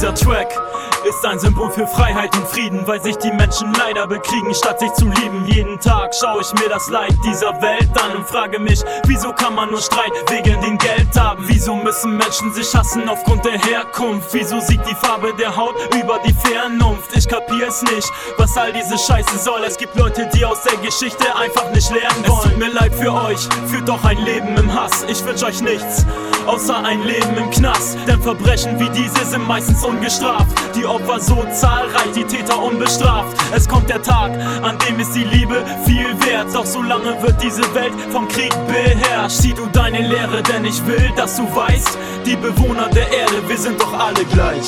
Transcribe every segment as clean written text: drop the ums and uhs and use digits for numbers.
Dieser Track ist ein Symbol für Freiheit und Frieden, weil sich die Menschen leider bekriegen, statt sich zu lieben. Jeden Tag schaue ich mir das Leid dieser Welt an und frage mich, wieso kann man nur Streit wegen dem Geld haben? Wieso müssen Menschen sich hassen aufgrund der Herkunft? Wieso siegt die Farbe der Haut über die Vernunft? Ich kapier's nicht, was all diese Scheiße soll. Es gibt Leute, die aus der Geschichte einfach nicht lernen wollen. Es tut mir leid für euch, führt doch ein Leben im Hass. Ich wünsch euch nichts, außer ein Leben im Knast. Denn Verbrechen wie diese sind meistens ungestraft. Die Opfer so zahlreich, die Täter unbestraft. Es kommt der Tag, an dem ist die Liebe viel wert. Doch solange wird diese Welt vom Krieg beherrscht. Sieh du deine Lehre, denn ich will, dass du weißt, die Bewohner der Erde, wir sind doch alle gleich.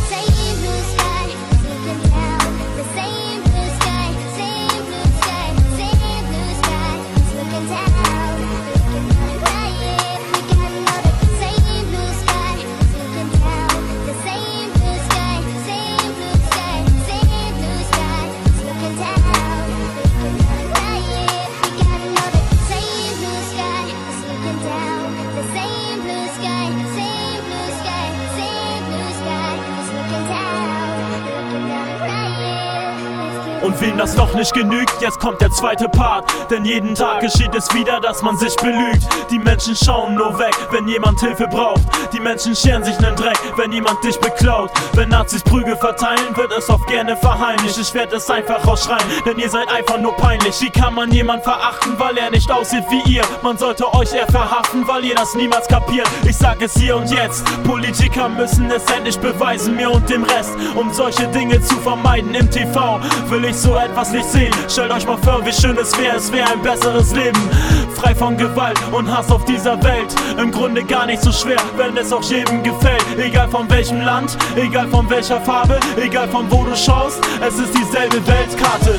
Und wem das noch nicht genügt, jetzt kommt der zweite Part. Denn jeden Tag geschieht es wieder, dass man sich belügt. Die Menschen schauen nur weg, wenn jemand Hilfe braucht. Die Menschen scheren sich nen Dreck, wenn jemand dich beklaut. Wenn Nazis Prügel verteilen, wird es oft gerne verheimlicht. Ich werd es einfach rausschreien, denn ihr seid einfach nur peinlich. Wie kann man jemand verachten, weil er nicht aussieht wie ihr? Man sollte euch eher verhaften, weil ihr das niemals kapiert. Ich sag es hier und jetzt, Politiker müssen es endlich beweisen, mir und dem Rest. Um solche Dinge zu vermeiden im TV, will ich so etwas nicht sehen. Stellt euch mal vor, wie schön es wäre ein besseres Leben. Frei von Gewalt und Hass auf dieser Welt. Im Grunde gar nicht so schwer, wenn es auch jedem gefällt. Egal von welchem Land, egal von welcher Farbe, egal von wo du schaust, es ist dieselbe Weltkarte.